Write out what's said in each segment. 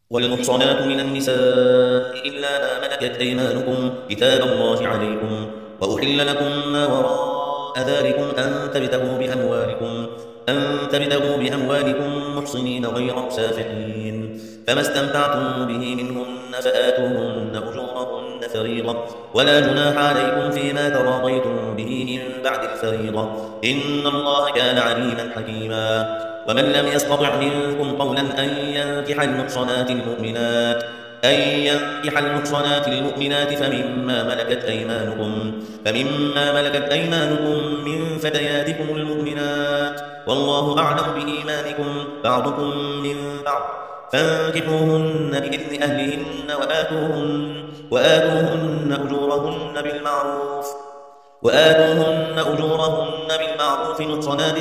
والمحصنات من النساء إلا ما ملكت أيمانكم كتاب الله عليكم، وأحل لكم ما وراء ذلكم أن تبتغوا بأموالكم محصنين غير مسافحين، فما استمتعتم به منهن فآتوهن أجورهن فريضة، ولا جناح عليكم فيما تراضيتم به من بعد الفريضة، إن الله كان عليما حكيما. ومن لم يستطع منكم قولا أن ينكح المحصنات المؤمنات فمما ملكت أيمانكم من فتياتكم المؤمنات، والله أعلم بإيمانكم بعضكم من بعض، فانكحوهن بإذن أهلهن وآتوهن أجورهن بالمعروف محصنات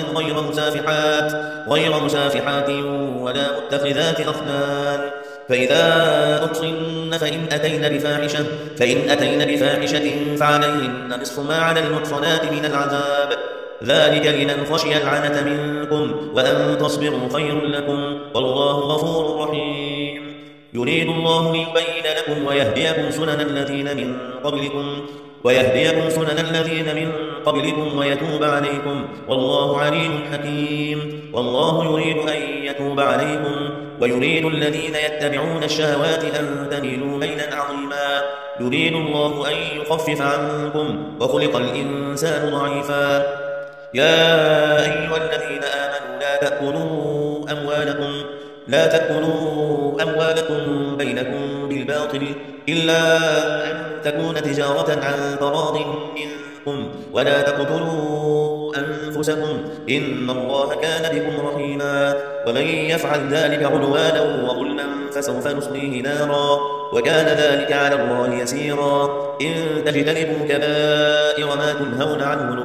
غير مسافحات ولا متخذات أخدان، فإذا أحصن فإن أتين بفاحشة فعليهن نصف ما على المحصنات من العذاب، ذلك لمن خشي العنة منكم، وأن تصبروا خير لكم، والله غفور رحيم. يريد الله ليبين لكم ويهديكم سنن الذين من قبلكم ويتوب عليكم، والله عليم حكيم. والله يريد أن يتوب عليكم ويريد الذين يتبعون الشهوات أن تميلوا ميلا عظيما، يريد الله أن يخفف عنكم وخلق الإنسان ضعيفا. يا أيها الذين آمنوا لا تأكلوا أموالكم بينكم بالباطل إلا أن تكون تجارة عن تراض منكم، ولا تقتلوا أنفسكم إن الله كان بكم رحيما. ومن يفعل ذلك عدوانا وظلما فسوف نصليه نارا، وكان ذلك على الله يسيرا. إن تجتنبوا كبائر ما تنهون عنه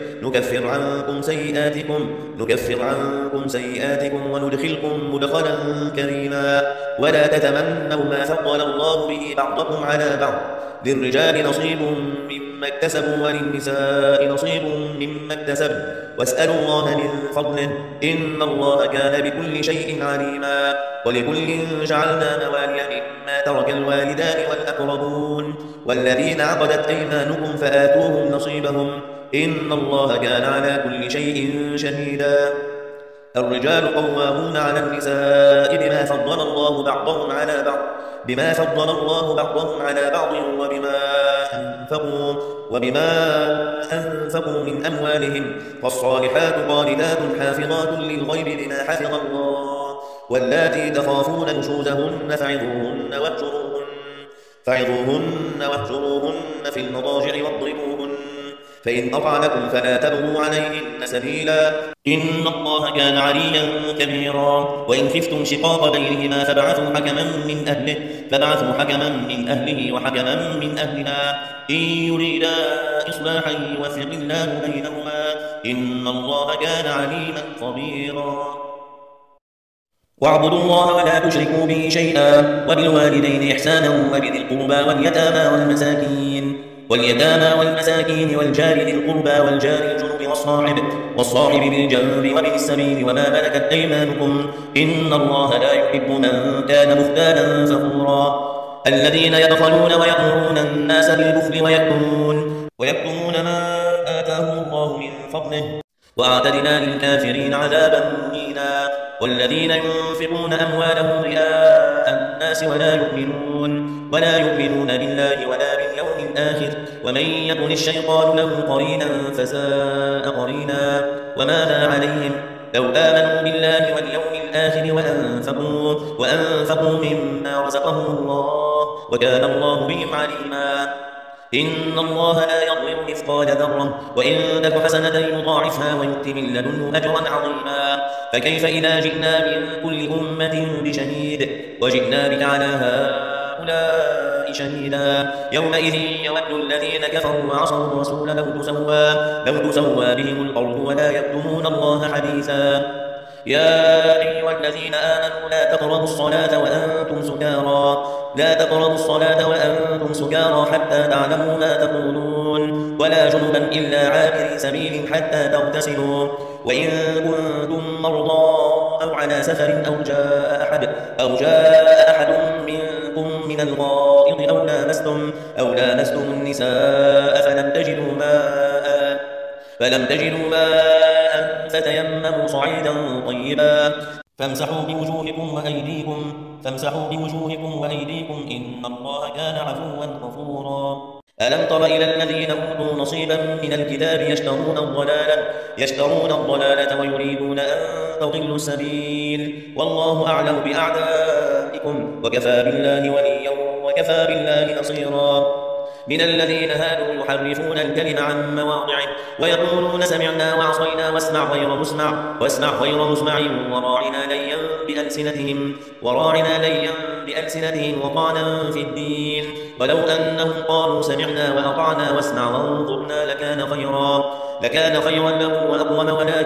نكفر عنكم سيئاتكم وندخلكم مدخلا كريما. ولا تتمنوا ما فضل الله به بعضكم على بعض، للرجال نصيب مما اكتسبوا وللنساء نصيب مما اكتسبن، واسألوا الله من فضله إن الله كان بكل شيء عليما. ولكل جعلنا موالي مما ترك الوالدان والأقربون والذين عقدت أيمانكم فآتوهم نصيبهم، إن الله كان على كل شيء شهيدا. الرجال قوامون على النساء بما فضل الله بعضهم على بعض وبما أنفقوا من أموالهم، فالصالحات قانتات حافظات للغيب بما حفظ الله، واللاتي تخافون نشوزهن فعظوهن واهجروهن في المضاجع واضربوهن، فإن أطعنكم فلا تبغوا عليهن سبيلا، إن الله كان عليا كبيرا. وإن خفتم شقاق بينهما فابعثوا حكما من أهله وحكما من أهلها إن يريدا إصلاحا يوفق الله بينهما، إن الله كان عليما خبيرا. واعبدوا الله ولا تشركوا به شيئا، وبالوالدين إحسانا وبذي القربى واليتامى والمساكين والجار ذي القربى والجار الجنب والصاحب بالجنب وابن السبيل وما ملكت أيمانكم، إن الله لا يحب من كان مختالا فخورا. الذين يبخلون ويأمرون الناس بالبخل ويكتمون ما آتاهم الله من فضله، وأعتدنا للكافرين عذابا مهينا. والذين ينفقون أموالهم رئاء الناس ولا يؤمنون بالله ولا باليوم الآخر، ومن يكن الشيطان له قرينا فساء قرينا. وماذا عليهم لو آمنوا بالله واليوم الآخر وأنفقوا مما رزقهم الله، وكان الله بهم عليما. إن الله لا يظلم مثقال ذرة، وإن تك حسنة يضاعفها ويؤت من لدنه أجرا عظيما. فكيف إذا جئنا من كل أمة بشهيد وجئنا بك على هؤلاء شهيدا، يومئذ يود الذين كفروا وعصوا الرسول لو تسوى بهم الأرض ولا يكتمون الله حديثا. يا أيها الذين آمنوا لا تقربوا الصلاة وأنتم سكارى حتى تعلموا ما تقولون، ولا جنبا إلا عابري سبيل حتى تغتسلوا، وإن كنتم مرضى أو على سفر أو جاء أحد من الغائط أو لامستم النساء فلم تجدوا ماء فتيمموا صعيدا طيبا فامسحوا بوجوهكم وأيديكم إن الله كان عفوا غفورا. ألم تر إلى الذين أوتوا نصيبا من الكتاب يشترون الضلالة ويريدون أن تضلوا السبيل والله أعلم بأعدائكم وكفى بالله وليا وكفى بالله نصيرا. من الذين هادوا يحرفون الكلم عن مواضعه ويقولون سمعنا وعصينا واسمع غير مسمع وراعنا ليا بألسنتهم وطعنا في الدين ولو أنهم قالوا سمعنا وأطعنا واسمع وانظرنا لكان خيرا لهم وأقوم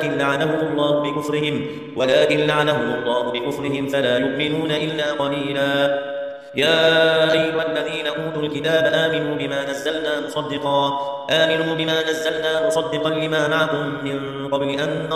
ولكن لعنهم الله بكفرهم فلا يؤمنون إلا قليلا. يا أيها الذين أوتوا الكتاب آمنوا بما نزلنا مصدقا لما معكم من قبل أن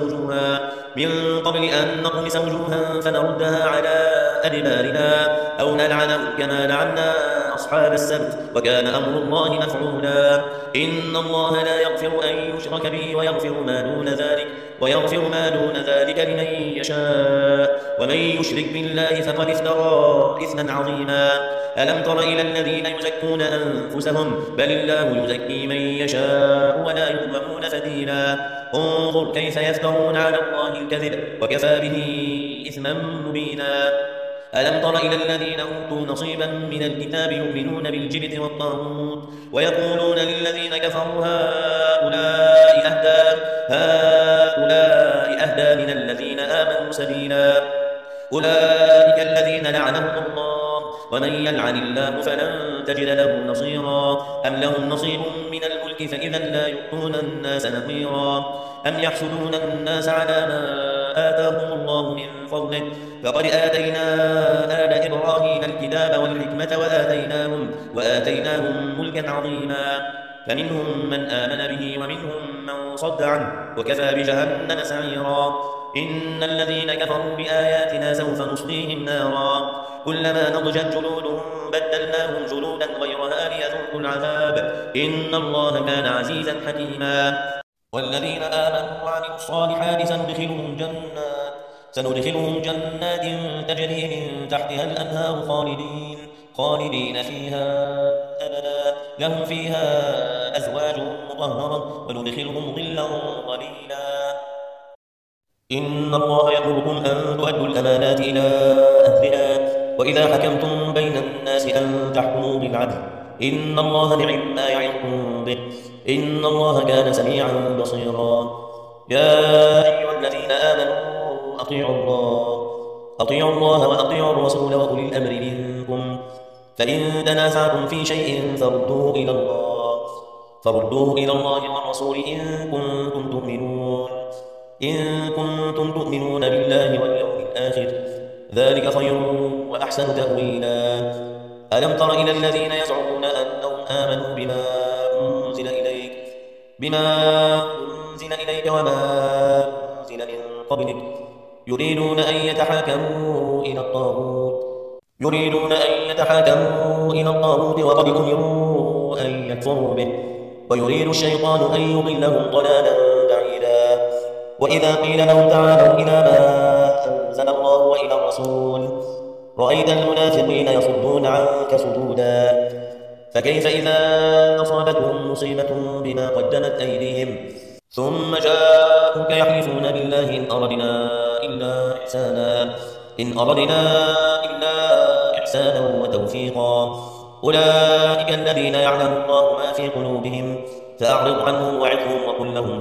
نطمس وجوها فنردها على أدبارنا أو نلعنهم كما لعنا أصحاب السبت وكان أمر الله مفعولا. إن الله لا يغفر أن يشرك به ويغفر ما دون ذلك لمن يشاء ومن يشرك بالله فقد افترى إثما عظيما. ألم تر إلى الذين يزكون أنفسهم بل الله يزكي من يشاء ولا يظلمون فتيلا. انظر كيف يفترون على الله الكذب وكفى به إثما مبينا. ألم تر إلى الذين أوتوا نصيبا من الكتاب يؤمنون بالجبت والطاغوت ويقولون للذين كفروا هؤلاء أهدى من الذين آمنوا سبيلا. أولئك الذين لعنهم الله ومن يلعن الله فلن تجد له نصيرا. أم لهم نصيب من الملك فإذا لا يؤتون الناس نقيرا. أم يحسدون الناس على ما آتاهم الله من فضله فقد آتينا آل إبراهيم الكتاب والحكمة وآتيناهم ملكا عظيما. فمنهم من آمن به ومنهم من صد عنه وكفى بجهنم سعيرا. إن الذين كفروا بآياتنا سوف نصليهم نارا كلما نضجت جلودهم بدلناهم جلودا غيرها ليذوقوا العذاب إن الله كان عزيزا حكيما. والذين آمنوا وعملوا الصالحات سندخلهم جنات تجري من تحتها الأنهار خالدين فيها أبدا لهم فيها أزواج مطهرة وندخلهم ظلا ظليلا. إن الله يأمركم أن تؤدوا الأمانات إلى أهلها وإذا حكمتم بين الناس أن تحكموا بالعدل إن الله نعم ما يعظكم به إن الله كان سميعا بصيرا. يا أيها الذين آمنوا أطيعوا الله وأطيعوا الرسول وأولي الأمر منكم فإن تنازعتم في شيء فردوه إلى الله والرسول إن كنتم تؤمنون بالله واليوم الآخر ذلك خير وأحسن تأويلا. ألم تر إلى الذين يزعمون أنهم آمنوا بما أنزل إليك وما أنزل من قبلك يريدون أن يتحاكموا إلى الطاغوت وقد أمروا أن يكفروا به ويريد الشيطان أن يضلهم ضلالا بعيدا. وإذا قيل لهم تعالوا إلى ما أنزل الله وإلى الرسول رأيت المنافقين يصدون عنك صدودا. فكيف إذا أصابتهم مصيبة بما قدمت أيديهم ثم جاءوك يحلفون بالله إن أردنا إلا إحسانا وتوفيقا. أولئك الذين يعلم الله ما في قلوبهم فأعرض عنهم وعظهم وقل لهم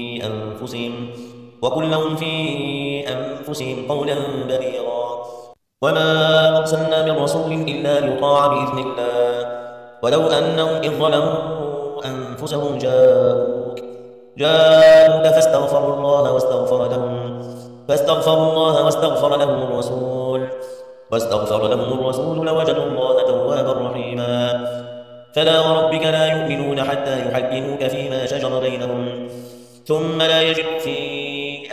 في أنفسهم قولا بليغا. وما أرسلنا من رسول إلا ليطاع بإذن الله ولو أنهم إذ ظلموا أنفسهم جاءوك فاستغفروا الله واستغفر لهم الرسول لوجدوا الله توابا رحيما. فلا وربك لا يؤمنون حتى يحكموك فيما شجر بينهم ثم لا يجدوا في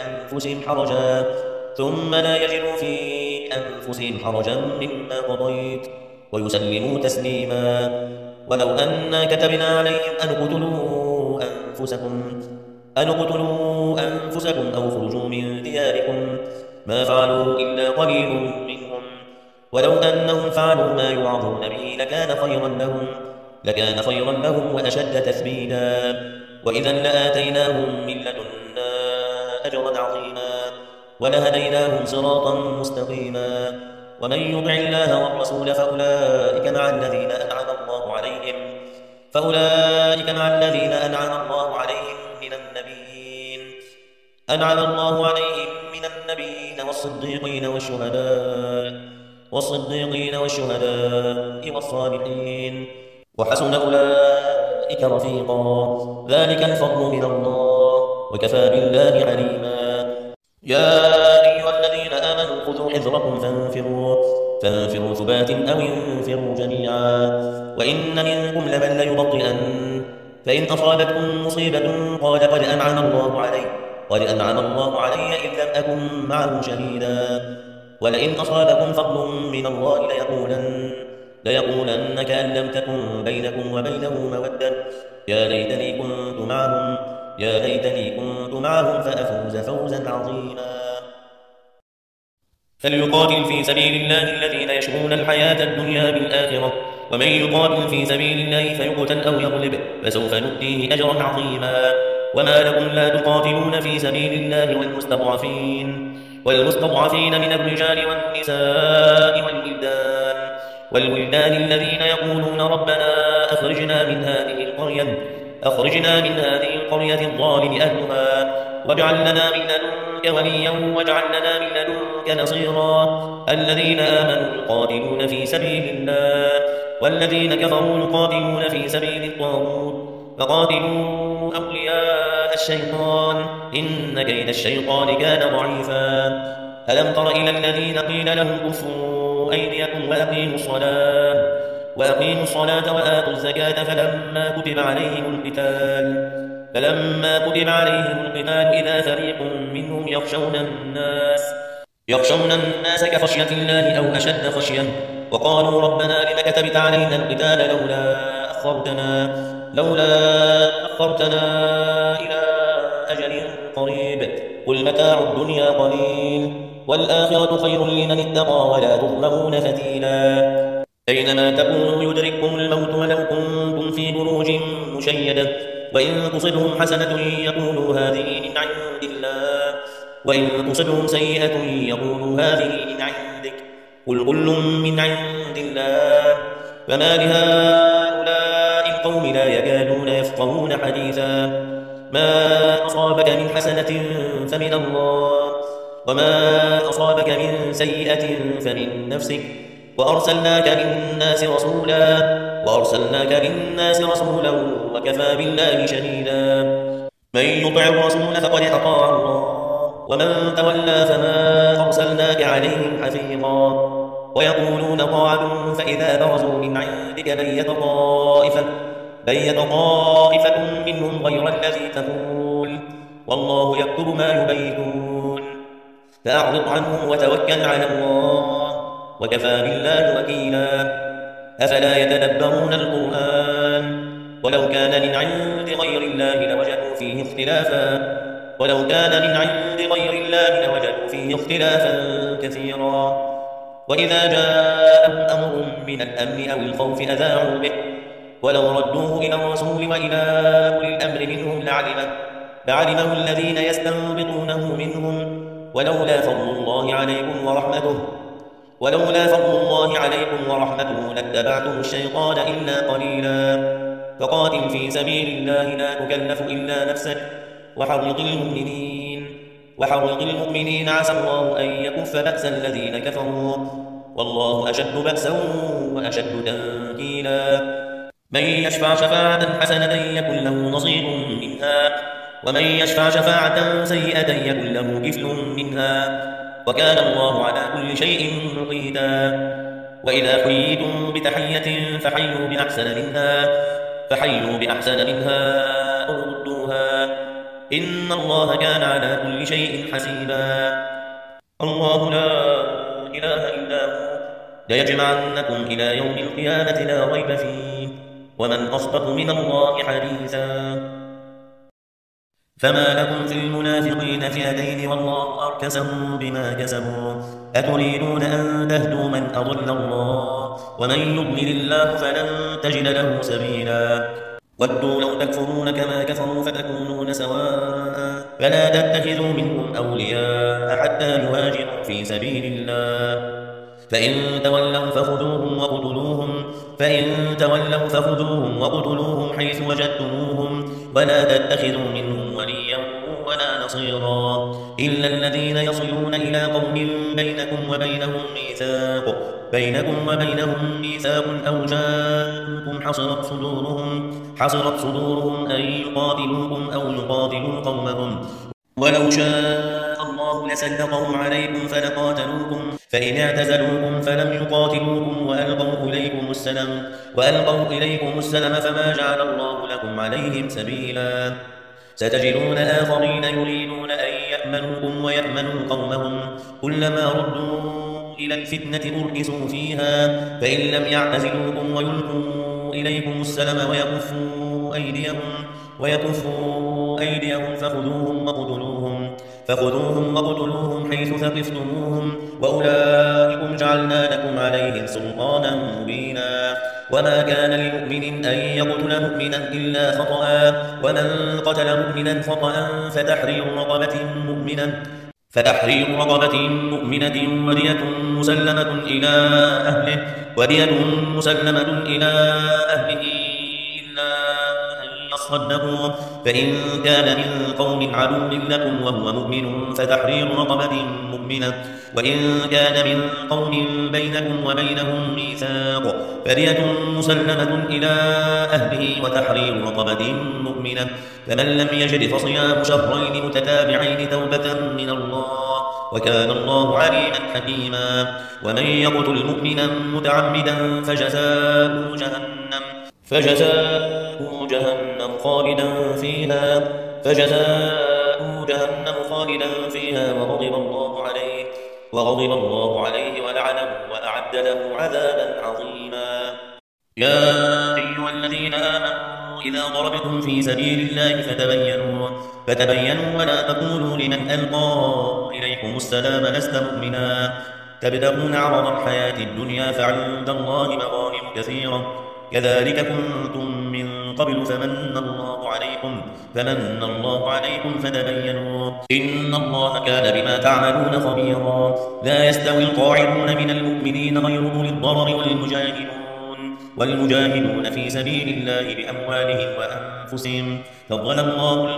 أنفسهم حرجا مما قضيت ويسلموا تسليما. ولو أنا كتبنا عليهم أن اقتلوا أنفسكم أو خرجوا من دياركم ما فعلوا إلا قليل منهم، ولو أنهم فعلوا ما يوعظون به لكان خيرا لهم وأشد تثبيتا، وإذا لآتيناهم من لدنا أجرا عظيما ولهديناهم صراطا مستقيما. ومن يطع الله والرسول فأولئك مع الذين أنعم الله عليهم من النبيين والصديقين والشهداء والصالحين، وحسن أولئك رفيقا. ذلك الفضل من الله، وكفى بالله عليما. يا أيها الذين آمنوا خذوا حذركم فانفروا ثبات أو انفروا جميعا. وإن منكم لمن ليبطئن فإن أصابتكم مصيبة قال قد أنعم الله علي إذ لم أكن معه شهيدا. ولئن أصابكم فضل من الله ليقولن كأن لم تكن بينكم وبينه مودة يا ليتني كنت معهم فأفوز فوزا عظيما. فليقاتل في سبيل الله الذين يشرون الحياة الدنيا بالآخرة، ومن يقاتل في سبيل الله فيقتل أو يغلب فسوف نؤتيه أجرا عظيما. وما لكم لا تقاتلون في سبيل الله والمستضعفين من الرجال والنساء والولدان الذين يقولون ربنا أخرجنا من هذه القرية الظالم أهلها واجعل لنا من لدنك وليا واجعل لنا من لدنك نصيرا. الذين آمنوا يقاتلون في سبيل الله والذين كفروا يقاتلون في سبيل الطاغوت فقاتلوا أولياء الشيطان إن كيد الشيطان كان ضعيفا. ألم تر إلى الذين قيل لهم كفوا أيديكم وأقيموا الصلاة وآتوا الزكاة فلما كتب عليهم القتال إذا فريق منهم يخشون الناس كخشية الله أو أشد خشية وقالوا ربنا لم كتبت علينا القتال لولا أخرتنا إلى أجل قريب قل متاع الدنيا قليل والآخرة خير لمن اتقى ولا تظلمون فتيلا. أينما تكونوا يدرككم الموت ولو كنتم في بروج مشيدة وإن تصبهم حسنة يقولوا هذه من عند الله وإن تصبهم سيئة يقولوا هذه من عندك قل كل من عند الله. فما لهؤلاء القوم لا يكادون يفقهون حديثا. ما أصابك من حسنة فمن الله وما أصابك من سيئة فمن نفسك وأرسلناك للناس رسولا وكفى بالله شهيدا. من يطع الرسول فقد أطاع الله ومن تولى فما أرسلناك عليهم حفيظا. ويقولون طاعة فإذا برزوا من عندك بيت طائفة منهم غير الذي تقول والله يكتب ما يبيتون فأعرض عنهم وتوكل على الله وكفى بالله وكيلا. أفلا يتدبرون القرآن ولو كان من عند غير الله لوجدوا فيه اختلافا كثيرا. وإذا جاءهم أمر من الأمن أو الخوف أذاعوا به ولو ردوه إلى الرسول وإلى أولي الأمر منهم لعلمه الذين يستنبطونه منهم ولولا فضل الله عليكم ورحمته لاتبعتم الشيطان إلا قليلا. فقاتل في سبيل الله لا تكلف إلا نفسك وحرض المؤمنين عسى الله أن يكف بأس الذين كفروا والله أشد بأسا وأشد تنكيلا. من يشفع شفاعة حسنة يكن له نصيب منها ومن يشفع شفاعة سيئة يكن له كفل منها وكان الله على كل شيء مقيتا. وإذا حييتم بتحية فحيوا بأحسن منها أو ردوها إن الله كان على كل شيء حسيبا. الله لا إله إلا هو ليجمعنكم إلى يوم القيامة لا ريب فيه ومن أصدق من الله حديثا فما لكم في المنافقين فئتين والله أركسهم بما كسبوا أتريدون أن تهدوا من أضل الله ومن يضلل الله فلن تجد له سبيلا ودوا لو تكفرون كما كفروا فتكونون سواء فلا تتخذوا منهم أولياء حتى يهاجروا في سبيل الله فإن تولوا فخذوهم وقتلوهم حيث وجدتموهم ولا تتخذوا منهم وليا ولا نصيرا إلا الذين يصلون إلى قوم بينكم وبينهم ميثاق أو جاءوكم حصرت صدورهم أن يقاتلوكم أو يقاتلوا قومهم ولو شاء الله لسلطهم عليكم فلقاتلوكم فإن اعتزلوكم فلم يقاتلوكم وألقوا إليكم السلم فما جعل الله لكم عليهم سبيلا ستجدون آخرين يريدون أن يأمنوكم ويأمنوا قومهم كلما ردوا إلى الفتنة أركسوا فيها فإن لم يعتزلوكم ويلقوا إليكم السلم ويكفوا أيديهم فخذوهم وقتلوهم حيث ثقفتموهم وأولئكم جعلنا لكم عليهم سلطانا مبينا وما كان لمؤمن أن يقتل مؤمنا إلا خطأ ومن قتل مؤمنا خطأ فتحرير رقبة مؤمنة ودية مسلمة إلى أهله إلا أن يصدقوا فإن كان من قوم عدو لكم وهو مؤمن فتحرير رقبة مؤمنة وإن كان من قوم بينكم وبينهم ميثاق فدية مسلمة إلى أهله وتحرير رقبة مؤمنة فمن لم يجد فصيام شهرين متتابعين توبة من الله وكان الله عليما حكيما ومن يقتل مؤمنا متعمدا فجزاؤه جهنم خالدا فيها وغضب الله عليه ولعنه وأعد له عذابا عظيما يا أيها الذين آمنوا إذا ضربتم في سبيل الله فتبينوا ولا تقولوا لمن ألقى إليكم السلام لست مؤمنا تبتغون عرض الحياة الدنيا فعند الله مغانم كثيرة كذلك كنتم من قبل فمن الله عليكم فتبينوا إن الله كان بما تعملون خبيرا لا يستوي القاعدون من المؤمنين غير أولي الضرر والمجاهدون في سبيل الله بأموالهم وأنفسهم فضل الله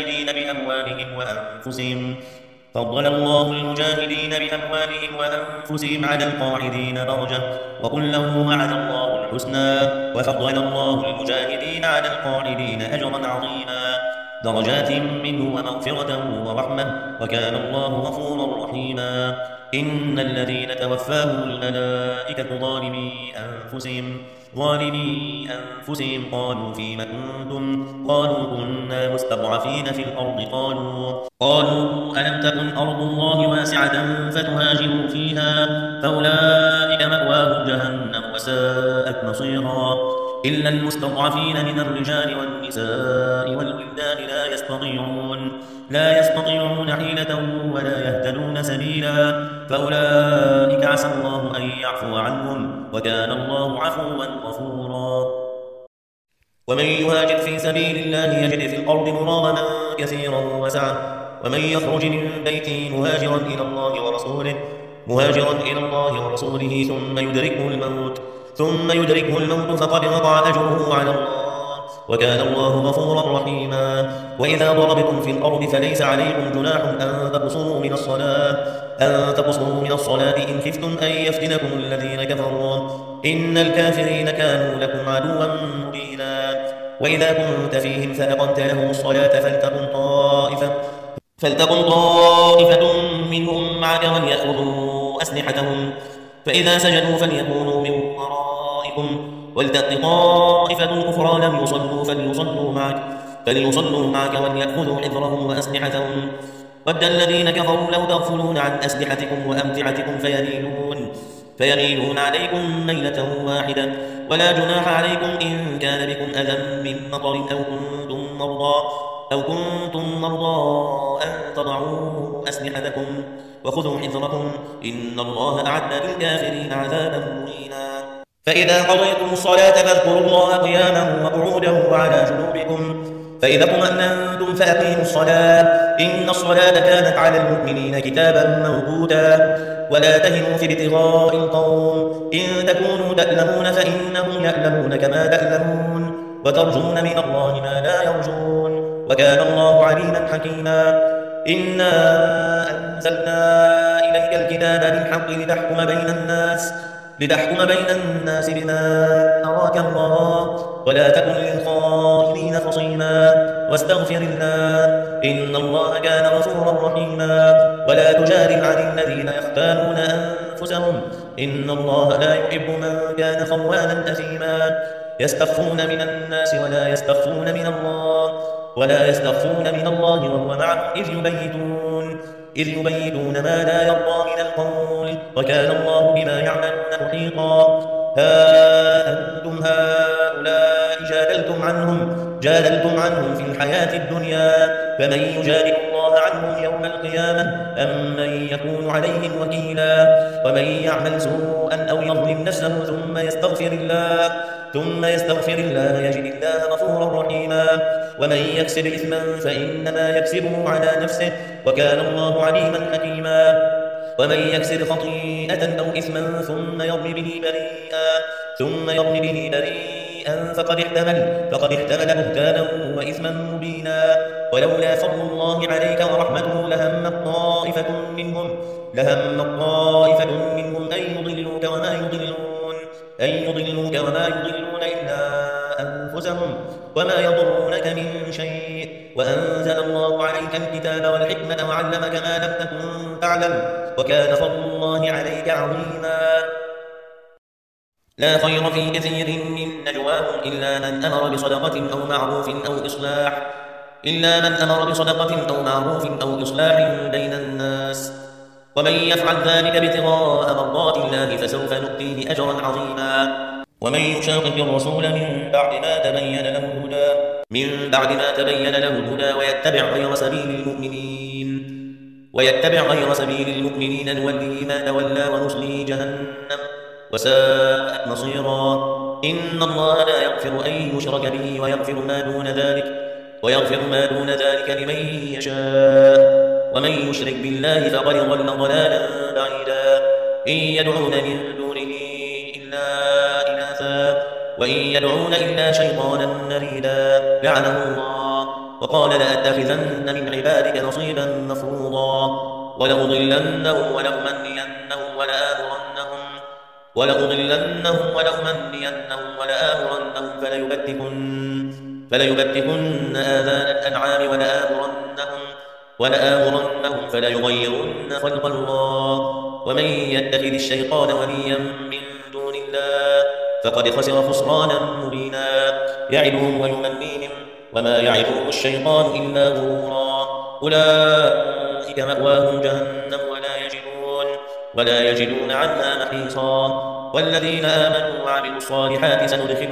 المجاهدين بأموالهم وأنفسهم على القاعدين درجة وكلا وعد الله الحسنى وفضل الله المجاهدين على القاعدين أجرا عظيما درجات منه ومغفرة ورحمة وكان الله غفورا رحيما إن الذين توفاهم الملائكة ظالمي أنفسهم قالوا فيم كنتم قالوا كنا مستضعفين في الأرض قالوا ألم تكن أرض الله واسعة فتهاجروا فيها فأولئك مأواهم جهنم وساءت مصيرا إلا المستضعفين من الرجال والنساء والولدان لا يستطيعون حيلة ولا يهتدون سبيلا فأولئك عسى الله أن يعفو عنهم وكان الله عفوا غفورا ومن يهاجر في سبيل الله يجد في الأرض مراغما كثيرا وسعة ومن يخرج من بيته مهاجرا إلى الله ورسوله ثم يدركه الموت فقد وقع أجره على الله وكان الله غفورا رحيما وإذا ضربتم في الأرض فليس عليكم جناح أن تقصروا من الصلاة إن خفتم أن يفتنكم الذين كفروا إن الكافرين كانوا لكم عدوا مبينا وإذا كنت فيهم فأقمت لهم الصلاة فلتقم طائفة منهم معك وليأخذوا أسلحتهم فإذا سجدوا فليكونوا من ورائكم ولتأت طائفة أخرى لم يصلوا فليصلوا معك وليأخذوا حذرهم وأسلحتهم ود الذين كفروا لو تغفلون عن أسلحتكم وأمتعتكم فيميلون عليكم ميلة واحدة. ولا جناح عليكم إن كان بكم أذى من مطر أو كنتم مرضى أن تضعوا أسلحتكم وخذوا حذركم إن الله أعد للكافرين عذابا مهينا. فإذا قضيتم الصلاة فاذكروا الله قياما وقعودا وعلى جنوبكم فإذا اطمأننتم فأقيموا الصلاة إن الصلاة كانت على المؤمنين كتابا موقوتا. ولا تهنوا في ابتغاء القوم إن تكونوا تألمون فإنهم يألمون كما تألمون وترجون من الله ما لا يرجون وكان الله عليما حكيما. إنا أنزلنا إليك الكتاب بالحق لتحكم بين الناس بما أراك الله ولا تكن للخائنين خصيما واستغفر الله إن الله كان غفورا رحيما. ولا تجادل عن الذين يختانون أنفسهم إن الله لا يحب من كان خوانا أثيما. يستخفون من الناس ولا يستخفون من الله وهو معهم إذ يبيتون ما لا يرضى من القول وكان الله بما يعملون محيطا. ها أنتم هؤلاء جادلتم عنهم في الحياة الدنيا فمن يجادل الله عنهم يوم القيامة أم من يكون عليهم وكيلا. ومن يعمل سوءا أو يظلم نفسه ثم يستغفر الله يجد الله غفورا رحيما. ومن يكسب إثما فإنما يكسبه على نفسه وكان الله عليما حكيما. ومن يكسب خطيئة أو إثما ثم يرم به بريئا فقد احتمل بهتانا وإثما مبينا. ولولا فضل الله عليك ورحمته لهمت طائفة منهم أن يضلوك وما يضلون إلا أنفسهم وما يضرونك من شيء. وأنزل الله عليك الكتاب والحكمة وعلمك ما لم تكن تعلم وكان فضل الله عليك عظيما. لا خير في كثير من نجواهم إلا من أمر بصدقة أو إصلاح بين الناس ومن يفعل ذلك ابتغاء مرضات الله فسوف نؤتيه أجرا عظيما. ومن يشاقق الرسول من بعد ما تبين له الهدى ويتبع غير سبيل المؤمنين نوله ما تولى ونصله جهنم وساءت مصيرا. إن الله لا يغفر أن يشرك به ويغفر ما دون ذلك لمن يشاء ومن يشرك بالله فقد ضل ضلالا بعيدا. إن يدعون من دونه إلا إناثا وإن يدعون إلا شيطانا مريدا لعنه الله وقال لأتخذن من عبادك نصيبا مفروضا. ولأضلنهم ولآمرنهم فليبتكن آذان الأنعام ولآمرنهم فليغيرن خلق الله. ومن يتخذ الشيطان وليا من دون الله فقد خسر خسرانا مبينا. يعدهم ويمنيهم وما يعدهم الشيطان إلا غرورا. أولئك مأواهم جهنم ولا يجدون عنها محيصا. والذين آمنوا وعملوا الصالحات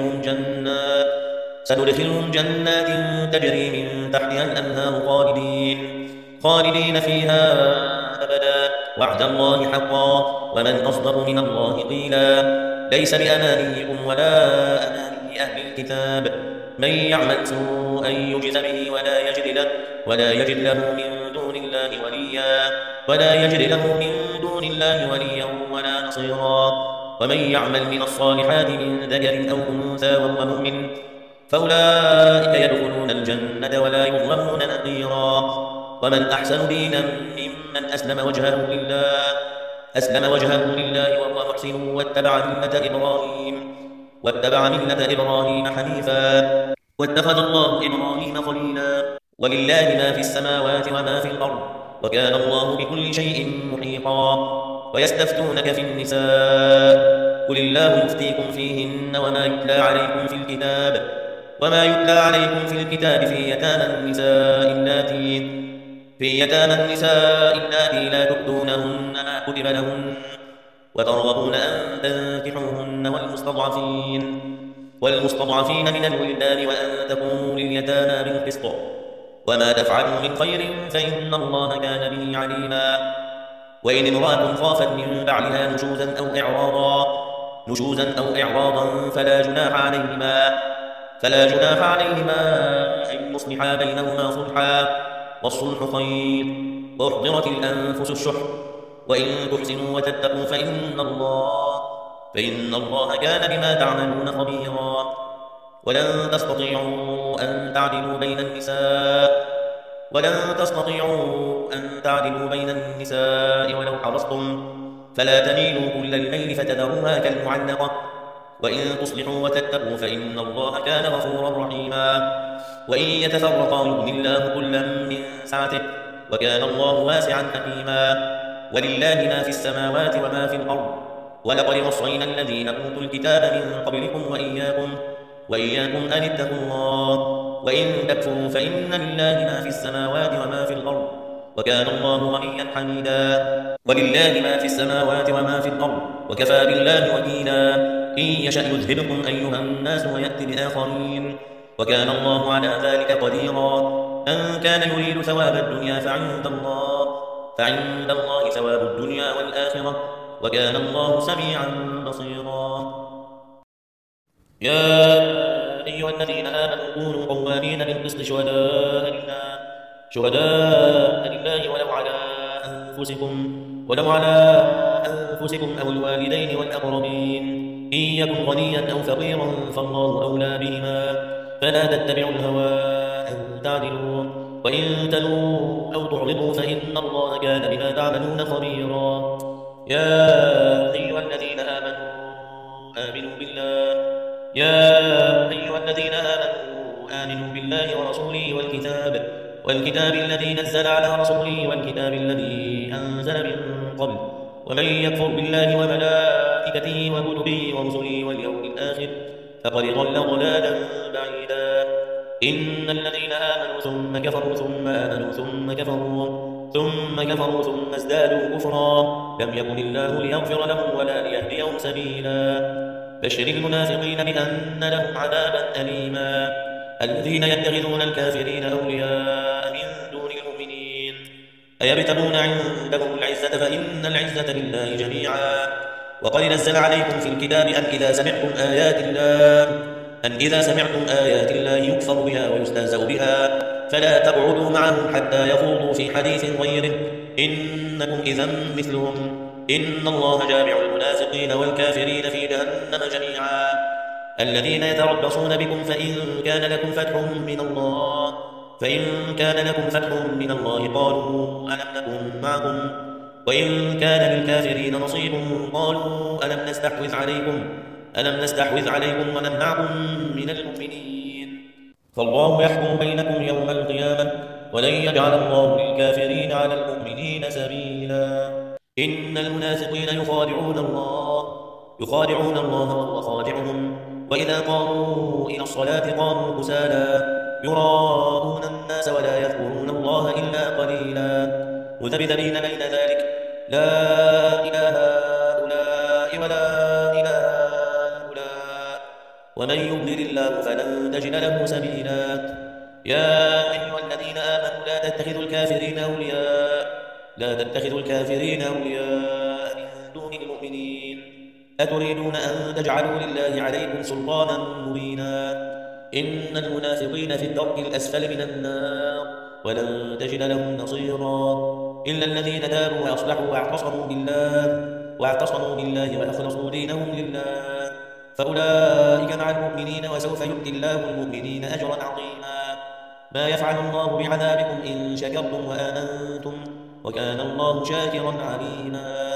سندخلهم جنات تجري من تحتها الأنهار خالدين فيها أبدا وعد الله حقا ومن أصدق من الله قيلا. ليس بأمانيكم ولا أماني أهل الكتاب من يعمل سوءا يجز به ولا يجد له من دون الله وليا ولا نصيرا. ومن يعمل من الصالحات من ذكر أو أنثى وهو مؤمن فأولئك يدخلون الجنة ولا يظلمون نقيرا. ومن أحسن دينا ممن أسلم وجهه لله وهو محسن واتبع ملة إبراهيم حنيفا واتخذ الله إبراهيم خليلا. ولله ما في السماوات وما في الأرض وكان الله بكل شيء محيطا. ويستفتونك في النساء قل الله يفتيكم فيهن وما يتلى عليكم في الكتاب في يتامى النساء اللاتي لا تؤتونهن ما كتب لهن وترغبون أن تنكحوهن والمستضعفين من الولدان وأن تقوموا لليتامى بالقسط وما تفعلوا من خير فإن الله كان به عليما وإن امرأة خافت من بعلها نشوزا أو إعراضا فلا جناح عليهما أن يصلحا بينهما صلحا والصلح خير وأحضرت الأنفس الشح وإن تحسنوا وتتقوا فإن الله كان بما تعملون خبيرا ولن تستطيعوا أن تعدلوا بين النساء ولو حرصتم فلا تميلوا كل الميل فتذروها كالمعلقة وإن تصلحوا وتتقوا فإن الله كان غفورا رحيما وإن يتفرقا يغني الله كلا من سعته وكان الله واسعا حكيما ولله ما في السماوات وما في الأرض ولقد وصينا الذين أوتوا الكتاب من قبلكم وإياكم أن اتقوا الله وإن تكفروا فإن لله ما في السماوات وما في الأرض وكان الله غنيا حميدا ولله ما في السماوات وما في الأرض وكفى بالله وكيلا إن يشأ يذهبكم أيها الناس ويأتي بآخرين وكان الله على ذلك قديرا من كان يريد ثواب الدنيا فعند الله ثواب الدنيا والآخرة وكان الله سميعا بصيرا يا أيها الذين آمنوا كونوا قوامين بالقسط شهداء لله ولو على أنفسكم أو الوالدين والأقربين إن يكن غنيا أو فقيرا فالله أولى بهما فلا تتبعوا الهوى أن تعدلوا وإن تلوا أو تعرضوا فإن الله كان بما تعملون خبيرا يا أيها الذين آمنوا آمنوا بالله ورسوله والكتاب الذي نزل على رسوله والكتاب الذي أنزل من قبل ومن يكفر بالله وملائكته وكتبه ورسله واليوم الآخر فقد ضل ضلالا بعيدا إن الذين آمنوا ثم كفروا ثم آمنوا ثم كفروا ثم ازدادوا كفرا لم يكن الله ليغفر لهم ولا ليهديهم سبيلا بشر المنافقين بأن لهم عذابا أليما الذين يتخذون الكافرين أولياء من دون المؤمنين أيبتغون عندهم العزة فإن العزة لله جميعا وقد نزل عليكم في الكتاب أن إذا سمعتم آيات الله يكفر بها ويستهزأ بها فلا تقعدوا معهم حتى يخوضوا في حديث غيره إنكم إذا مثلهم إن الله جامع المنافقين والكافرين في جهنم جميعا الذين يتربصون بكم فإن كان لكم فتح من الله قالوا ألم نكن معكم وإن كان للكافرين نصيب قالوا ألم نستحوذ عليكم ونمنعكم من المؤمنين فالله يحكم بينكم يوم القيامة ولن يجعل الله للكافرين على المؤمنين سبيلا إن المنافقين يخادعون الله وهو خادعهم وإذا قاموا إلى الصلاة قاموا كسالى يراءون الناس ولا يذكرون الله إلا قليلا مذبذبين بين ذلك لا إله هؤلاء ولا إله هؤلاء ومن يضلل الله فلن تجد له سبيلا يا أيها الذين آمنوا لا تتخذوا الكافرين أولياء من دون المؤمنين أتريدون أن تجعلوا لله عليكم سلطانا مبينا إن المنافقين في الدرك الأسفل من النار ولن تجد لهم نصيرا إلا الذين تابوا وأصلحوا واعتصموا بالله وأخلصوا دينهم لله فأولئك مع المؤمنين وسوف يؤتي الله المؤمنين أجرا عظيما ما يفعل الله بعذابكم إن شكرتم وآمنتم وكان الله شاكرا عليما